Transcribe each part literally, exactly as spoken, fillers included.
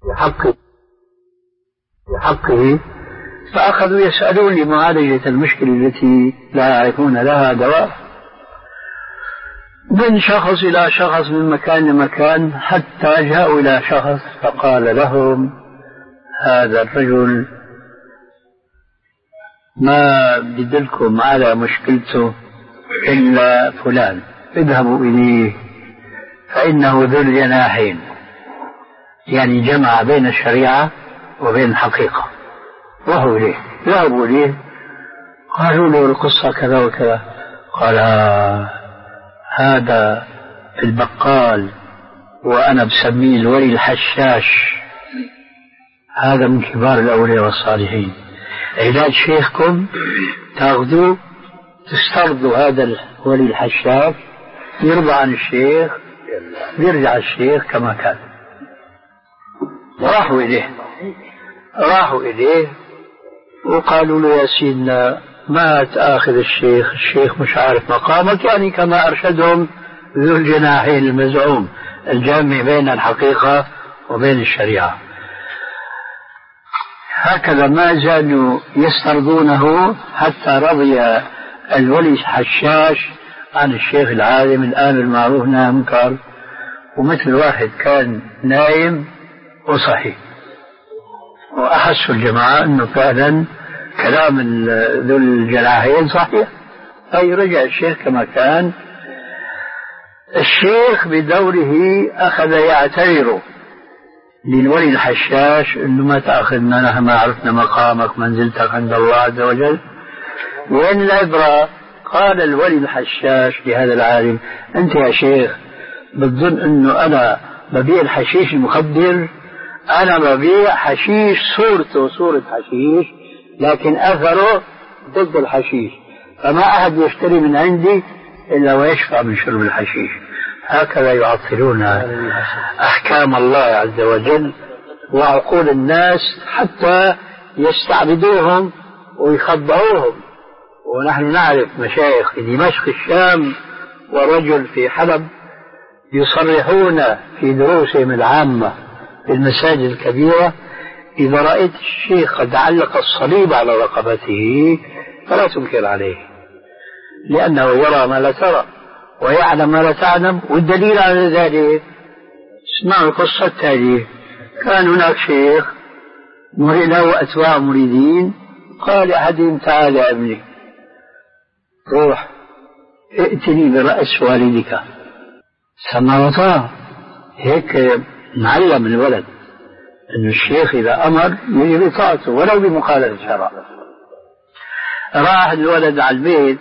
بحقه بحقه فأخذوا يسألون لمعالجة المشكلة التي لا يعرفون لها دواء، من شخص إلى شخص، من مكان لمكان، حتى جاءوا إلى شخص فقال لهم: هذا الرجل ما بدلكم على مشكلته إلا فلان، اذهبوا إليه فإنه ذو الجناحين، يعني جمع بين الشريعة وبين الحقيقة. وهو إليه، ذهبوا إليه، قالوا له القصة كذا وكذا، قال: هذا البقال وأنا بسميه الولي الحشاش، هذا من كبار الأولياء والصالحين، علاج شيخكم تأخذوا تسترضوا هذا الولي الحشاش، يرضى عن الشيخ، يرجع الشيخ كما كان. راحوا إليه راحوا إليه وقالوا له: يا سيدنا ما تأخذ الشيخ، الشيخ مش عارف مقامك، يعني كما أرشدهم ذو الجناحين المزعوم الجامع بين الحقيقة وبين الشريعة. هكذا ما زالوا يسترضونه حتى رضي الولي الحشاش عن الشيخ العالم الآن المعروف نهى منكر، ومثل واحد كان نايم وصحي، وأحسوا الجماعة أنه فعلا كلام ذو الجناحين صحيح، أي رجع الشيخ كما كان. الشيخ بدوره أخذ يعتذر للولي الحشاش أنه ما تأخذنا، نحن ما عرفنا مقامك منزلتك عند الله عز وجل. وين العبرة؟ قال الولي الحشاش لهذا العالم: أنت يا شيخ بتظن أنه أنا ببيع الحشيش المخدر؟ أنا ببيع حشيش صورته صورة حشيش لكن أثره ضد الحشيش، فما أحد يشتري من عندي إلا ويشفع من شرب الحشيش. هكذا يعطلون أحكام الله عز وجل وعقول الناس حتى يستعبدوهم ويخبئوهم. ونحن نعرف مشايخ في دمشق الشام ورجل في حلب يصرحون في دروسهم العامة في المساجد الكبيرة: إذا رأيت الشيخ قد علق الصليب على رقبته فلا تنكر عليه، لأنه يرى ما لا ترى ويعلم ما لا تعلم. والدليل على ذلك اسمعوا القصة التالية: كان هناك شيخ له أتباع مريدين، قال أحدهم: تعال يا ابني روح ائتني برأس والدك. سمع وطاع، هيك نعلم الولد أن الشيخ إذا أمر يجب طاعته ولو بمخالفة الشرع. راح الولد على البيت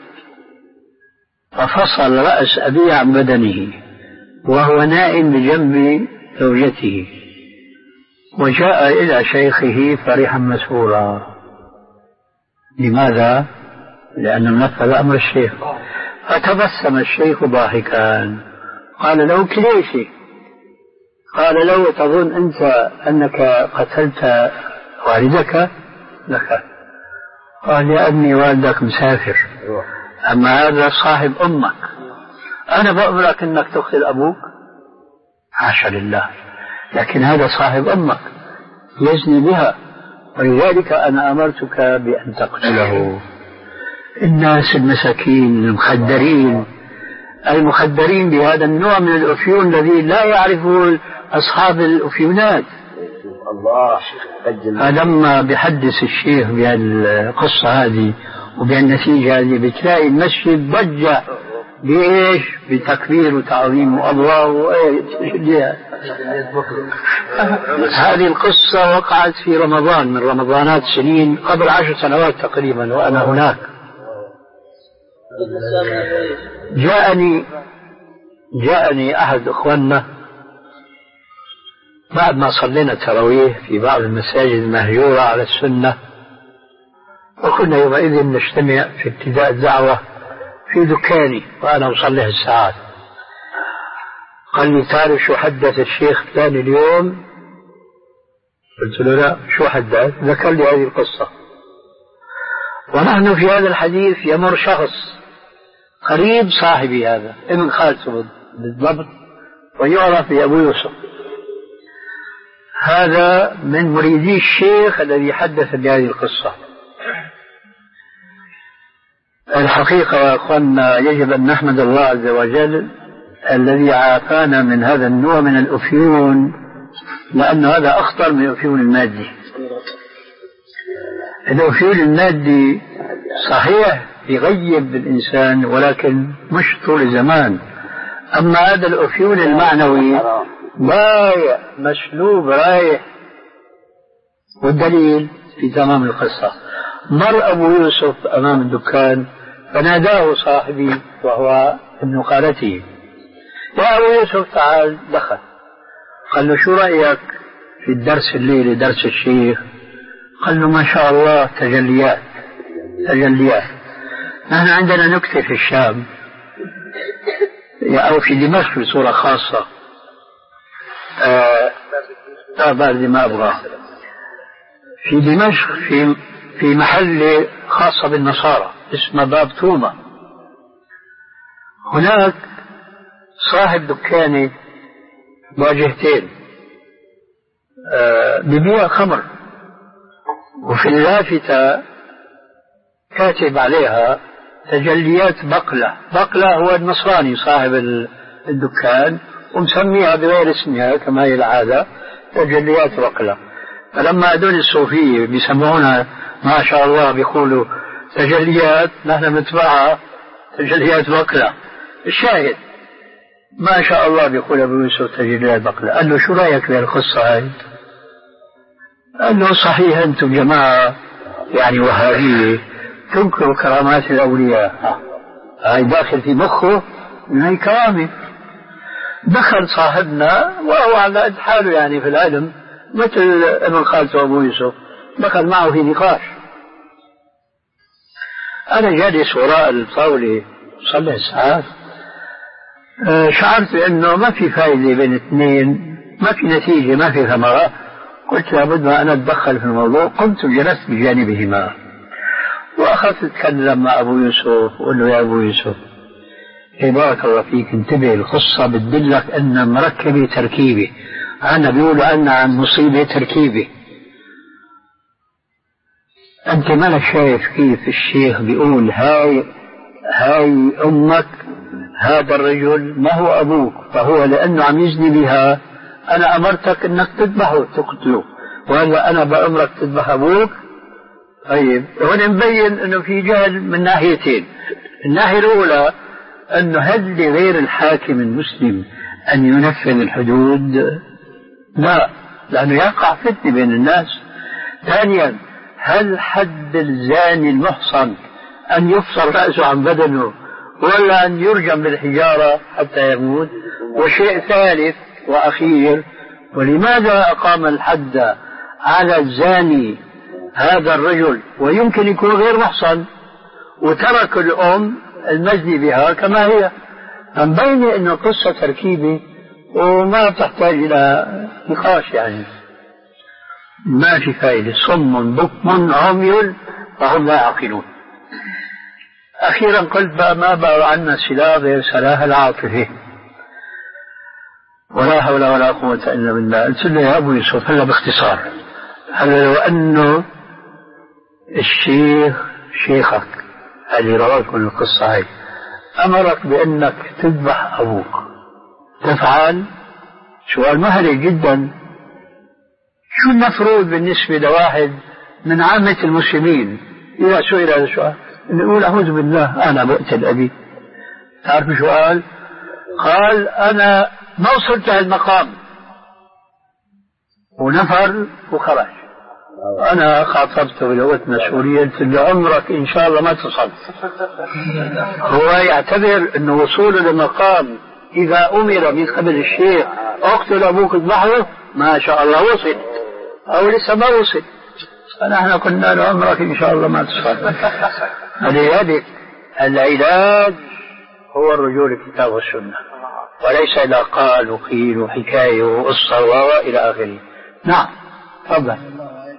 ففصل رأس أبيه عن بدنه وهو نائم بجنب زوجته، وجاء إلى شيخه فرحا مسرورا. لماذا؟ لأنه نفذ أمر الشيخ. فتبسم الشيخ ضاحكا، قال له: كليشي؟ قال له: تظن أنت أنك قتلت والدك؟ لك. قال: يا ابني والدك مسافر، أما هذا صاحب أمك، أنا بأمرك أنك تقتل أبوك؟ حاشا لله، لكن هذا صاحب أمك يزني بها، ولذلك أنا أمرتك بأن تقتله. الناس المساكين المخدرين المخدرين بهذا النوع من الأفيون الذي لا يعرفه أصحاب الأفيونات. فلما بحدث الشيخ بهالقصة هذه وبهالنتيجة هذه بتلاقي المسجد ضج بإيش؟ بتكبير وتعظيم الله. هذه القصة وقعت في رمضان من رمضانات سنين قبل عشر سنوات تقريبا وأنا هناك. جاءني جاءني أحد إخواننا بعد ما صلينا التراويح في بعض المساجد المهجورة على السنة، وكنا يومئذ نجتمع في ابتداء الدعوة في دكاني وأنا أصلي الساعات. قال لي: تعرف شو حدث الشيخ فلان اليوم؟ قلت له: لا. شو حدث؟ ذكر لي هذه القصة. ونحن في هذا الحديث يمر شخص قريب صاحبي هذا ابن خالته بالضبط ويعرف بأبو يوسف. هذا من مريدي الشيخ الذي حدث بهذه القصة. الحقيقة يا أخوانا يجب أن نحمد الله عز وجل الذي عافانا من هذا النوع من الأفيون، لأن هذا أخطر من الأفيون المادي. الأفيون المادي صحيح يغيب الإنسان ولكن مش طول زمان، أما هذا الأفيون المعنوي ضايع مسلوب رايح. والدليل في تمام القصة، مر أبو يوسف أمام الدكان فناداه صاحبي وهو ابن خالته: يا أبو يوسف تعال. دخل قال له: شو رأيك في الدرس الليلة درس الشيخ؟ قال له: ما شاء الله تجليات تجليات. نحن عندنا نكتة في الشام أو في دمشق بصورة خاصة، لا باردة ما أبغى، في دمشق في في محل خاصة بالنصارى اسمه باب تومة. هناك صاحب دكانة واجهتين ببيع خمر، وفي اللافتة كاتب عليها تجليات بقلة. بقلة هو النصراني صاحب الدكان ومسميها بغير اسمها كما هي العادة، تجليات بقلة. فلما هذول الصوفية بيسمعونها ما شاء الله بيقولوا تجليات، نحن نتبعها تجليات بقلة. الشاهد ما شاء الله بيقول أبو يوسف تجليات بقلة. قال له: شو رأيك بهالقصة هاي؟ قال له: صحيح أنتم جماعة يعني وهابية تنكروا كرامات الأولياء. هاي داخل في مخه من هاي كرامة. دخل صاحبنا وهو على قد حاله يعني في العلم مثل ابن خالته أبو يوسف، دخل معه في نقاش. أنا جالس وراء الطاولة صلى ساعات، شعرت بأنه ما في فائدة بين اثنين، ما في نتيجة، ما في ثمرة. قلت لابد ما أنا أتدخل في الموضوع. قمت وجلست بجانبهما وأخذت أتكلم مع أبو يوسف وقل له: يا أبو يوسف إيه بارك الله فيك، انتبه، القصة بتدلك أن مركبة تركيبة، أنا بيقولوا أن عن مصيبة تركيبة. أنت مالك شايف كيف الشيخ بيقول هاي هاي أمك، هذا الرجل ما هو أبوك، فهو لأنه عم يزني بها أنا أمرتك أنك تذبحه تقتله، وهلا أنا بأمرك تذبح أبوك. طيب هون مبين أنه في جهل من ناحيتين. الناحية الأولى أنه هل لغير الحاكم المسلم أن ينفذ الحدود؟ لا، لأنه يقع فتنة بين الناس. ثانيا، هل حد الزاني المحصن أن يفصل رأسه عن بدنه ولا أن يرجم بالحجارة حتى يموت؟ وشيء ثالث وأخير، ولماذا أقام الحد على الزاني هذا الرجل ويمكن يكون غير محصن وترك الأم المزني بها كما هي؟ مبين أن القصة تركيبة وما تحتاج إلى نقاش، يعني ما في فائدة. صم بكم عمي فهم لا يعقلون. أخيرا قلت بقى ما بقى عنا سلاح غير سلاح العاطفة، ولا حول ولا قوة إلا بالله. قلت له: يا أبو يوسف هلا باختصار، هلا لو أنه الشيخ شيخك اللي رواك من القصة هاي أمرك بأنك تذبح أبوك، تفعل؟ سؤال مهري جدا. شو المفروض بالنسبة لواحد من عامة المسلمين إذا سئل هذا السؤال؟ نقول: أعوذ بالله أنا بقتل أبي. تعرف شو قال؟ قال: أنا ما وصلت هالمقام، ونفر وخرج. أنا خاطبته بلغتنا السورية، قلت له: عمرك إن شاء الله ما تصل. هو يعتبر أن وصوله لمقام إذا أمر من قبل الشيخ اقتل أبوك اذبحه ما شاء الله وصل، أو لسه ما وصل. فنحن قلنا له: عمرك إن شاء الله ما تصل. لذلك العلاج هو الرجوع للكتاب والسنة، وليس إلى قال وقيل وحكاية وقصة وإلى آخره. نعم، تفضل.